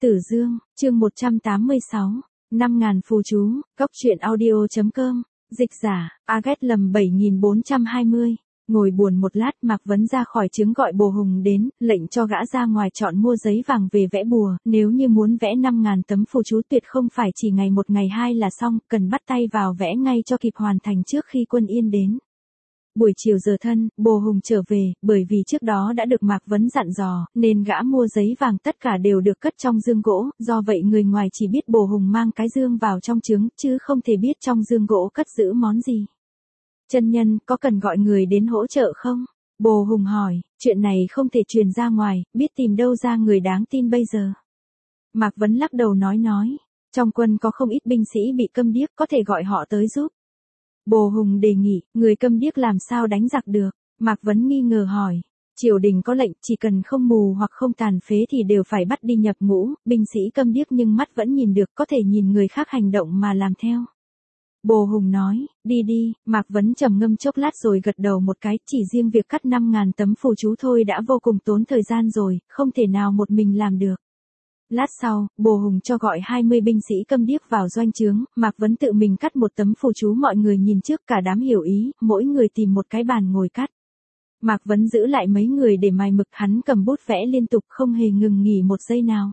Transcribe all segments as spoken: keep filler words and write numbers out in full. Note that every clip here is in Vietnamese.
Tử Dương, chương một trăm tám mươi sáu, năm ngàn phù chú, Cốc truyện audio.com, dịch giả, Aget lầm bảy nghìn bốn trăm hai mươi. Ngồi buồn một lát, Mạc Vấn ra khỏi trướng gọi Bồ Hùng đến, lệnh cho gã ra ngoài chọn mua giấy vàng về vẽ bùa, nếu như muốn vẽ năm ngàn tấm phù chú tuyệt không phải chỉ ngày một ngày hai là xong, cần bắt tay vào vẽ ngay cho kịp hoàn thành trước khi quân Yên đến. Buổi chiều giờ thân, Bồ Hùng trở về, bởi vì trước đó đã được Mạc Vấn dặn dò, nên gã mua giấy vàng tất cả đều được cất trong dương gỗ, do vậy người ngoài chỉ biết Bồ Hùng mang cái dương vào trong trướng, chứ không thể biết trong dương gỗ cất giữ món gì. Chân nhân, có cần gọi người đến hỗ trợ không? Bồ Hùng hỏi, chuyện này không thể truyền ra ngoài, biết tìm đâu ra người đáng tin bây giờ. Mạc Vấn lắc đầu nói nói, trong quân có không ít binh sĩ bị câm điếc, có thể gọi họ tới giúp. Bồ Hùng đề nghị, người câm điếc làm sao đánh giặc được? Mạc Vấn nghi ngờ hỏi, triều đình có lệnh, chỉ cần không mù hoặc không tàn phế thì đều phải bắt đi nhập ngũ, binh sĩ câm điếc nhưng mắt vẫn nhìn được, có thể nhìn người khác hành động mà làm theo. Bồ Hùng nói, đi đi. Mạc Vấn trầm ngâm chốc lát rồi gật đầu một cái, chỉ riêng việc cắt năm ngàn tấm phù chú thôi đã vô cùng tốn thời gian rồi, không thể nào một mình làm được. Lát sau, Bồ Hùng cho gọi hai mươi binh sĩ câm điếc vào doanh trướng, Mạc Vấn tự mình cắt một tấm phù chú, mọi người nhìn trước, cả đám hiểu ý, mỗi người tìm một cái bàn ngồi cắt. Mạc Vấn giữ lại mấy người để mài mực, hắn cầm bút vẽ liên tục không hề ngừng nghỉ một giây nào.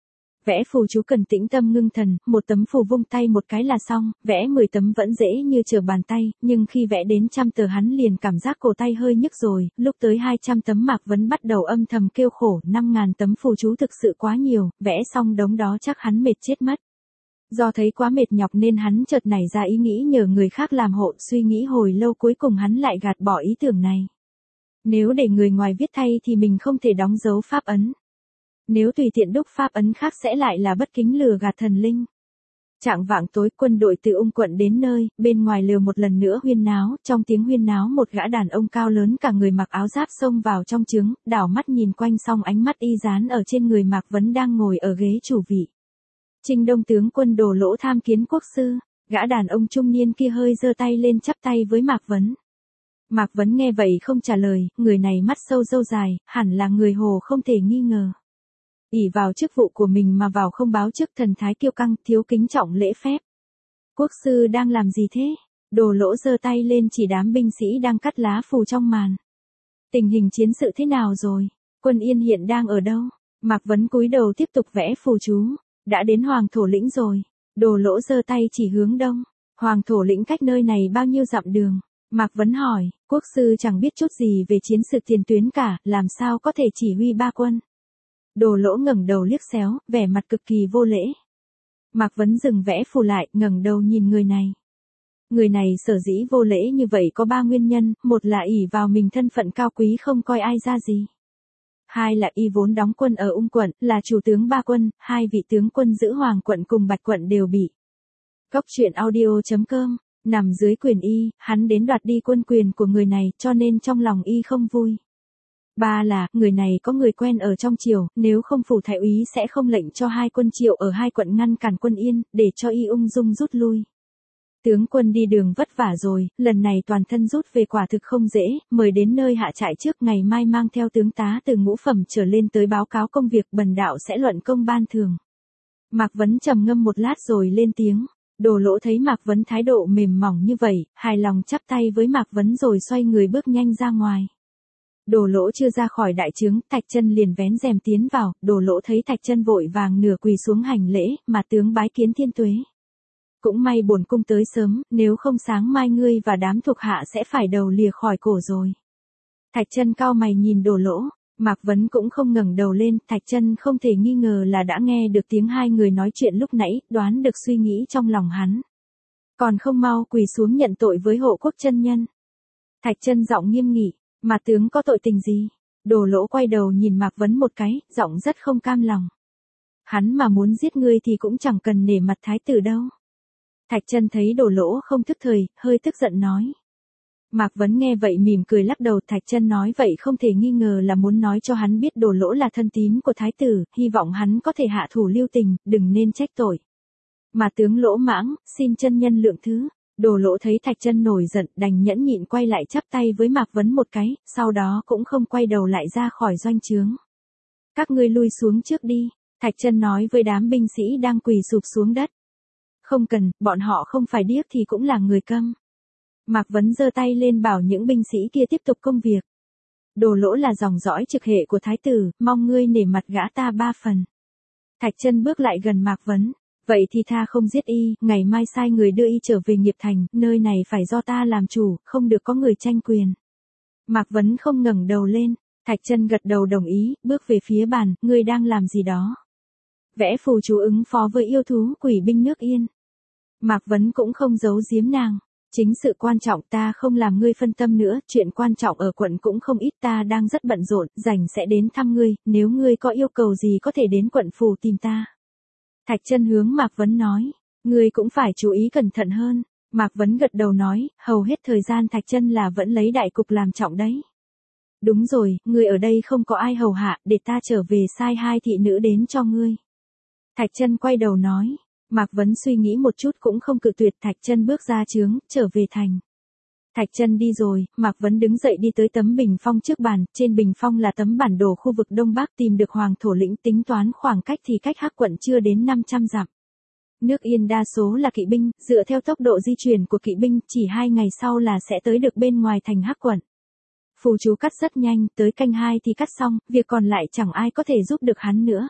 Vẽ phù chú cần tĩnh tâm ngưng thần, một tấm phù vung tay một cái là xong, vẽ mười tấm vẫn dễ như trở bàn tay, nhưng khi vẽ đến trăm tờ hắn liền cảm giác cổ tay hơi nhức rồi, lúc tới hai trăm tấm Mạc Vấn bắt đầu âm thầm kêu khổ, năm ngàn tấm phù chú thực sự quá nhiều, vẽ xong đống đó chắc hắn mệt chết mất. Do thấy quá mệt nhọc nên hắn chợt nảy ra ý nghĩ nhờ người khác làm hộ, suy nghĩ hồi lâu cuối cùng hắn lại gạt bỏ ý tưởng này. Nếu để người ngoài viết thay thì mình không thể đóng dấu pháp ấn. Nếu tùy tiện đúc pháp ấn khác sẽ lại là bất kính lừa gạt thần linh. Trạng vạng tối, quân đội từ Ung quận đến nơi, bên ngoài lều một lần nữa huyên náo, trong tiếng huyên náo một gã đàn ông cao lớn cả người mặc áo giáp xông vào trong trướng, đảo mắt nhìn quanh xong ánh mắt y dán ở trên người Mạc Vấn đang ngồi ở ghế chủ vị. Trinh Đông tướng quân Đồ Lỗ tham kiến quốc sư. Gã đàn ông trung niên kia hơi giơ tay lên chắp tay với Mạc Vấn. Mạc Vấn nghe vậy không trả lời, người này mắt sâu râu dài, hẳn là người Hồ không thể nghi ngờ. ỷ vào chức vụ của mình mà vào không báo trước, thần thái kiêu căng, thiếu kính trọng lễ phép. Quốc sư đang làm gì thế? Đồ Lỗ giơ tay lên chỉ đám binh sĩ đang cắt lá phù trong màn. Tình hình chiến sự thế nào rồi? Quân Yên hiện đang ở đâu? Mạc Vấn cúi đầu tiếp tục vẽ phù chú. Đã đến Hoàng Thổ Lĩnh rồi. Đồ Lỗ giơ tay chỉ hướng đông. Hoàng Thổ Lĩnh cách nơi này bao nhiêu dặm đường? Mạc Vấn hỏi, quốc sư chẳng biết chút gì về chiến sự tiền tuyến cả, làm sao có thể chỉ huy ba quân? Đồ Lỗ ngẩng đầu liếc xéo, vẻ mặt cực kỳ vô lễ. Mạc Vấn dừng vẽ phù lại, ngẩng đầu nhìn người này. Người này sở dĩ vô lễ như vậy có ba nguyên nhân, một là ỷ vào mình thân phận cao quý không coi ai ra gì. Hai là y vốn đóng quân ở Ung quận, là chủ tướng ba quân, hai vị tướng quân giữ Hoàng quận cùng Bạch quận đều bị. Cốc truyện audio.com, nằm dưới quyền y, hắn đến đoạt đi quân quyền của người này, cho nên trong lòng y không vui. Ba là, người này có người quen ở trong triều, nếu không phủ thái úy sẽ không lệnh cho hai quân Triệu ở hai quận ngăn cản quân Yên, để cho y ung dung rút lui. Tướng quân đi đường vất vả rồi, lần này toàn thân rút về quả thực không dễ, mời đến nơi hạ trại trước, ngày mai mang theo tướng tá từ ngũ phẩm trở lên tới báo cáo công việc, bần đạo sẽ luận công ban thường. Mạc Vấn trầm ngâm một lát rồi lên tiếng. Đồ Lỗ thấy Mạc Vấn thái độ mềm mỏng như vậy, hài lòng chắp tay với Mạc Vấn rồi xoay người bước nhanh ra ngoài. Đồ Lỗ chưa ra khỏi đại trướng, Thạch Chân liền vén rèm tiến vào, Đồ Lỗ thấy Thạch Chân vội vàng nửa quỳ xuống hành lễ, mà tướng bái kiến thiên tuế. Cũng may bổn cung tới sớm, nếu không sáng mai ngươi và đám thuộc hạ sẽ phải đầu lìa khỏi cổ rồi. Thạch Chân cau mày nhìn Đồ Lỗ, Mạc Vấn cũng không ngẩng đầu lên, Thạch Chân không thể nghi ngờ là đã nghe được tiếng hai người nói chuyện lúc nãy, đoán được suy nghĩ trong lòng hắn. Còn không mau quỳ xuống nhận tội với hộ quốc chân nhân. Thạch Chân giọng nghiêm nghị. Mà tướng có tội tình gì? Đồ Lỗ quay đầu nhìn Mạc Vấn một cái, giọng rất không cam lòng. Hắn mà muốn giết ngươi thì cũng chẳng cần nể mặt thái tử đâu. Thạch Chân thấy Đồ Lỗ không thức thời, hơi tức giận nói. Mạc Vấn nghe vậy mỉm cười lắc đầu, Thạch Chân nói vậy không thể nghi ngờ là muốn nói cho hắn biết Đồ Lỗ là thân tín của thái tử, hy vọng hắn có thể hạ thủ lưu tình, đừng nên trách tội. Mà tướng lỗ mãng, xin chân nhân lượng thứ. Đồ Lỗ thấy Thạch Chân nổi giận, đành nhẫn nhịn quay lại chắp tay với Mạc Vấn một cái, sau đó cũng không quay đầu lại ra khỏi doanh trướng. Các ngươi lui xuống trước đi. Thạch Chân nói với đám binh sĩ đang quỳ sụp xuống đất. Không cần, bọn họ không phải điếc thì cũng là người câm. Mạc Vấn giơ tay lên bảo những binh sĩ kia tiếp tục công việc. Đồ Lỗ là dòng dõi trực hệ của thái tử, mong ngươi nể mặt gã ta ba phần. Thạch Chân bước lại gần Mạc Vấn. Vậy thì tha không giết y, ngày mai sai người đưa y trở về Nghiệp Thành, nơi này phải do ta làm chủ, không được có người tranh quyền. Mạc Vấn không ngẩng đầu lên, Thạch Chân gật đầu đồng ý, bước về phía bàn, ngươi đang làm gì đó? Vẽ phù chú ứng phó với yêu thú quỷ binh nước Yên. Mạc Vấn cũng không giấu giếm nàng. Chính sự quan trọng ta không làm ngươi phân tâm nữa, chuyện quan trọng ở quận cũng không ít, ta đang rất bận rộn, rảnh sẽ đến thăm ngươi, nếu ngươi có yêu cầu gì có thể đến quận phủ tìm ta. Thạch Chân hướng Mạc Vấn nói, ngươi cũng phải chú ý cẩn thận hơn. Mạc Vấn gật đầu nói, hầu hết thời gian Thạch Chân là vẫn lấy đại cục làm trọng đấy. Đúng rồi, ngươi ở đây không có ai hầu hạ, để ta trở về sai hai thị nữ đến cho ngươi. Thạch Chân quay đầu nói. Mạc Vấn suy nghĩ một chút cũng không cự tuyệt, Thạch Chân bước ra trướng, trở về thành. Thạch Chân đi rồi, Mạc Vấn đứng dậy đi tới tấm bình phong trước bàn, trên bình phong là tấm bản đồ khu vực Đông Bắc, tìm được Hoàng Thổ Lĩnh, tính toán khoảng cách thì cách Hắc quận chưa đến năm trăm dặm. Nước Yên đa số là kỵ binh, dựa theo tốc độ di chuyển của kỵ binh, chỉ hai ngày sau là sẽ tới được bên ngoài thành Hắc quận. Phù chú cắt rất nhanh, tới canh hai thì cắt xong, việc còn lại chẳng ai có thể giúp được hắn nữa.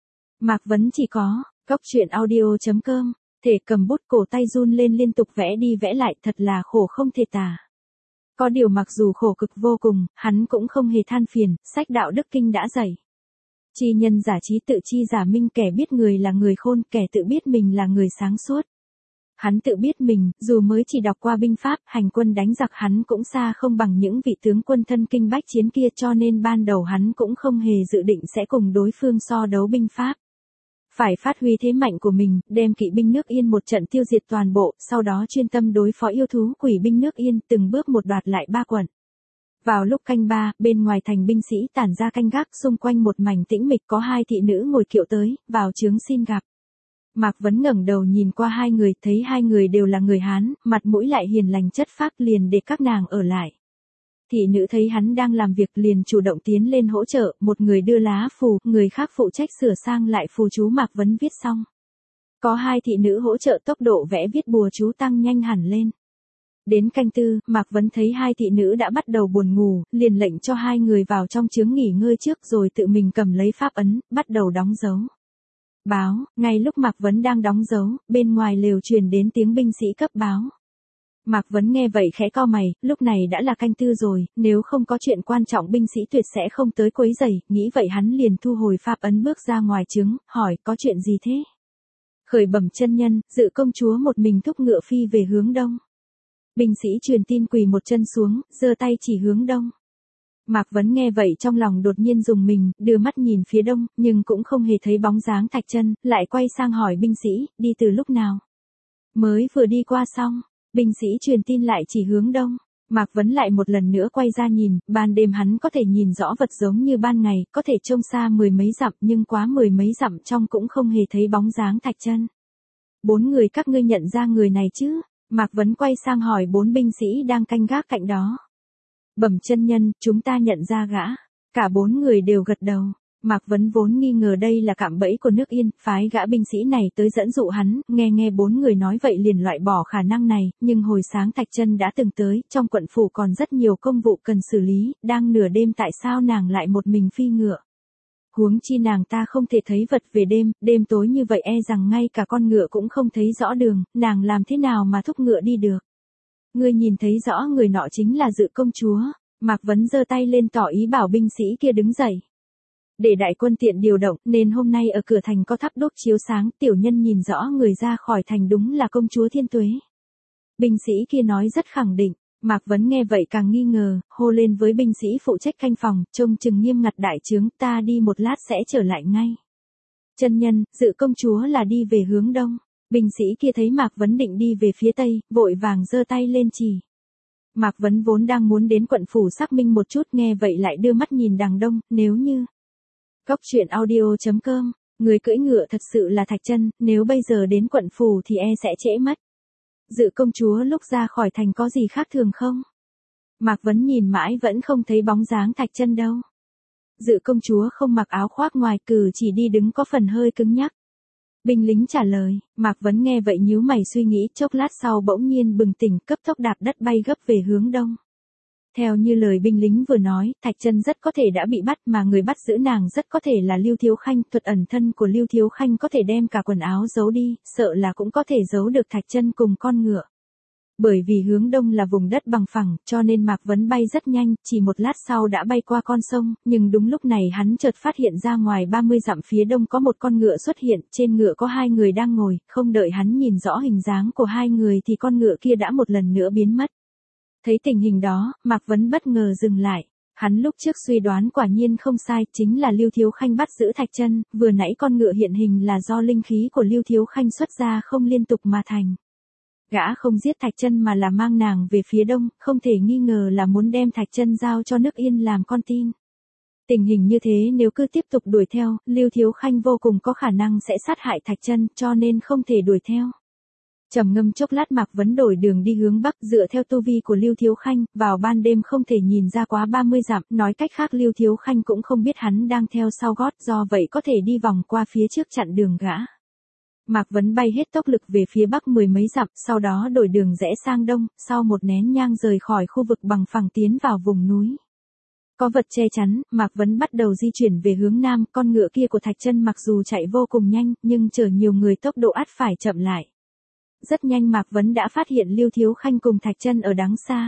Mạc Vấn chỉ có Cóc truyện audio chấm com, thể cầm bút cổ tay run lên liên tục vẽ đi vẽ lại, thật là khổ không thể tả. Có điều mặc dù khổ cực vô cùng, hắn cũng không hề than phiền, sách đạo đức kinh đã dạy. Chi nhân giả trí tự chi giả minh, kẻ biết người là người khôn, kẻ tự biết mình là người sáng suốt. Hắn tự biết mình, dù mới chỉ đọc qua binh pháp, hành quân đánh giặc hắn cũng xa không bằng những vị tướng quân thân kinh bách chiến kia, cho nên ban đầu hắn cũng không hề dự định sẽ cùng đối phương so đấu binh pháp. Phải phát huy thế mạnh của mình, đem kỵ binh nước Yên một trận tiêu diệt toàn bộ, sau đó chuyên tâm đối phó yêu thú quỷ binh nước Yên, từng bước một đoạt lại ba quận. Vào lúc canh ba, bên ngoài thành binh sĩ tản ra canh gác, xung quanh một mảnh tĩnh mịch, có hai thị nữ ngồi kiệu tới, vào trướng xin gặp. Mạc Vấn ngẩng đầu nhìn qua hai người, thấy hai người đều là người Hán, mặt mũi lại hiền lành chất phác, liền để các nàng ở lại. Thị nữ thấy hắn đang làm việc liền chủ động tiến lên hỗ trợ, một người đưa lá phù, người khác phụ trách sửa sang lại phù chú Mạc Vấn viết xong. Có hai thị nữ hỗ trợ, tốc độ vẽ viết bùa chú tăng nhanh hẳn lên. Đến canh tư, Mạc Vấn thấy hai thị nữ đã bắt đầu buồn ngủ, liền lệnh cho hai người vào trong trướng nghỉ ngơi trước rồi tự mình cầm lấy pháp ấn, bắt đầu đóng dấu. Báo, ngay lúc Mạc Vấn đang đóng dấu, bên ngoài lều truyền đến tiếng binh sĩ cấp báo. Mạc Vấn nghe vậy khẽ cau mày, lúc này đã là canh tư rồi, nếu không có chuyện quan trọng binh sĩ tuyệt sẽ không tới quấy rầy, nghĩ vậy hắn liền thu hồi pháp ấn bước ra ngoài trướng, hỏi có chuyện gì thế? Khởi bẩm chân nhân, Dự công chúa một mình thúc ngựa phi về hướng đông. Binh sĩ truyền tin quỳ một chân xuống, giơ tay chỉ hướng đông. Mạc Vấn nghe vậy trong lòng đột nhiên rùng mình, đưa mắt nhìn phía đông, nhưng cũng không hề thấy bóng dáng Thạch Chân, lại quay sang hỏi binh sĩ, đi từ lúc nào? Mới vừa đi qua xong. Binh sĩ truyền tin lại chỉ hướng đông. Mạc Vấn lại một lần nữa quay ra nhìn, ban đêm hắn có thể nhìn rõ vật giống như ban ngày, có thể trông xa mười mấy dặm, nhưng quá mười mấy dặm trong cũng không hề thấy bóng dáng Thạch Chân. Bốn người các ngươi nhận ra người này chứ? Mạc Vấn quay sang hỏi bốn binh sĩ đang canh gác cạnh đó. Bẩm chân nhân, chúng ta nhận ra gã. Cả bốn người đều gật đầu. Mạc Vấn vốn nghi ngờ đây là cạm bẫy của nước Yên, phái gã binh sĩ này tới dẫn dụ hắn, nghe nghe bốn người nói vậy liền loại bỏ khả năng này, nhưng hồi sáng Thạch Chân đã từng tới, trong quận phủ còn rất nhiều công vụ cần xử lý, đang nửa đêm tại sao nàng lại một mình phi ngựa? Huống chi nàng ta không thể thấy vật về đêm, đêm tối như vậy e rằng ngay cả con ngựa cũng không thấy rõ đường, nàng làm thế nào mà thúc ngựa đi được? Ngươi nhìn thấy rõ người nọ chính là Dự công chúa. Mạc Vấn giơ tay lên tỏ ý bảo binh sĩ kia đứng dậy. Để đại quân tiện điều động, nên hôm nay ở cửa thành có thắp đốt chiếu sáng, tiểu nhân nhìn rõ người ra khỏi thành đúng là công chúa Thiên Tuế. Binh sĩ kia nói rất khẳng định. Mạc Vấn nghe vậy càng nghi ngờ, hô lên với binh sĩ phụ trách canh phòng, trông chừng nghiêm ngặt đại trướng, ta đi một lát sẽ trở lại ngay. Chân nhân, Dự công chúa là đi về hướng đông. Binh sĩ kia thấy Mạc Vấn định đi về phía tây, vội vàng giơ tay lên chỉ. Mạc Vấn vốn đang muốn đến quận phủ xác minh một chút, nghe vậy lại đưa mắt nhìn đằng đông, nếu như. Cóc truyện audio chấm com, người cưỡi ngựa thật sự là Thạch Chân, nếu bây giờ đến quận phủ thì e sẽ trễ mất. Dự công chúa lúc ra khỏi thành có gì khác thường không? Mạc Vấn nhìn mãi vẫn không thấy bóng dáng Thạch Chân đâu. Dự công chúa không mặc áo khoác ngoài, cử chỉ đi đứng có phần hơi cứng nhắc. Binh lính trả lời, Mạc Vấn nghe vậy nhíu mày suy nghĩ, chốc lát sau bỗng nhiên bừng tỉnh, cấp tốc đạp đất bay gấp về hướng đông. Theo như lời binh lính vừa nói, Thạch Chân rất có thể đã bị bắt, mà người bắt giữ nàng rất có thể là Lưu Thiếu Khanh, thuật ẩn thân của Lưu Thiếu Khanh có thể đem cả quần áo giấu đi, sợ là cũng có thể giấu được Thạch Chân cùng con ngựa. Bởi vì hướng đông là vùng đất bằng phẳng, cho nên Mạc Vấn bay rất nhanh, chỉ một lát sau đã bay qua con sông, nhưng đúng lúc này hắn chợt phát hiện ra ngoài ba mươi dặm phía đông có một con ngựa xuất hiện, trên ngựa có hai người đang ngồi, không đợi hắn nhìn rõ hình dáng của hai người thì con ngựa kia đã một lần nữa biến mất. Thấy tình hình đó, Mạc Vấn bất ngờ dừng lại. Hắn lúc trước suy đoán quả nhiên không sai, chính là Lưu Thiếu Khanh bắt giữ Thạch Chân, vừa nãy con ngựa hiện hình là do linh khí của Lưu Thiếu Khanh xuất ra không liên tục mà thành. Gã không giết Thạch Chân mà là mang nàng về phía đông, không thể nghi ngờ là muốn đem Thạch Chân giao cho nước Yên làm con tin. Tình hình như thế nếu cứ tiếp tục đuổi theo, Lưu Thiếu Khanh vô cùng có khả năng sẽ sát hại Thạch Chân, cho nên không thể đuổi theo. Trầm ngâm chốc lát, Mạc Vấn đổi đường đi hướng bắc, dựa theo tu vi của Lưu Thiếu Khanh, vào ban đêm không thể nhìn ra quá ba mươi dặm, nói cách khác Lưu Thiếu Khanh cũng không biết hắn đang theo sau gót, do vậy có thể đi vòng qua phía trước chặn đường gã. Mạc Vấn bay hết tốc lực về phía bắc mười mấy dặm, sau đó đổi đường rẽ sang đông, sau một nén nhang rời khỏi khu vực bằng phẳng tiến vào vùng núi. Có vật che chắn, Mạc Vấn bắt đầu di chuyển về hướng nam, con ngựa kia của Thạch Chân mặc dù chạy vô cùng nhanh, nhưng chở nhiều người tốc độ ắt phải chậm lại. Rất nhanh Mạc Vấn đã phát hiện Lưu Thiếu Khanh cùng Thạch Chân ở đằng xa.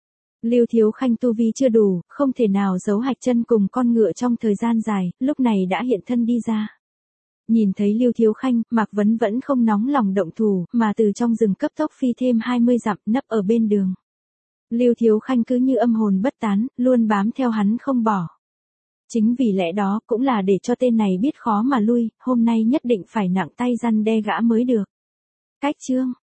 Lưu Thiếu Khanh tu vi chưa đủ, không thể nào giấu Thạch Chân cùng con ngựa trong thời gian dài, lúc này đã hiện thân đi ra. Nhìn thấy Lưu Thiếu Khanh, Mạc Vấn vẫn không nóng lòng động thủ, mà từ trong rừng cấp tốc phi thêm hai mươi dặm, nấp ở bên đường. Lưu Thiếu Khanh cứ như âm hồn bất tán, luôn bám theo hắn không bỏ. Chính vì lẽ đó, cũng là để cho tên này biết khó mà lui, hôm nay nhất định phải nặng tay răn đe gã mới được. Cách chương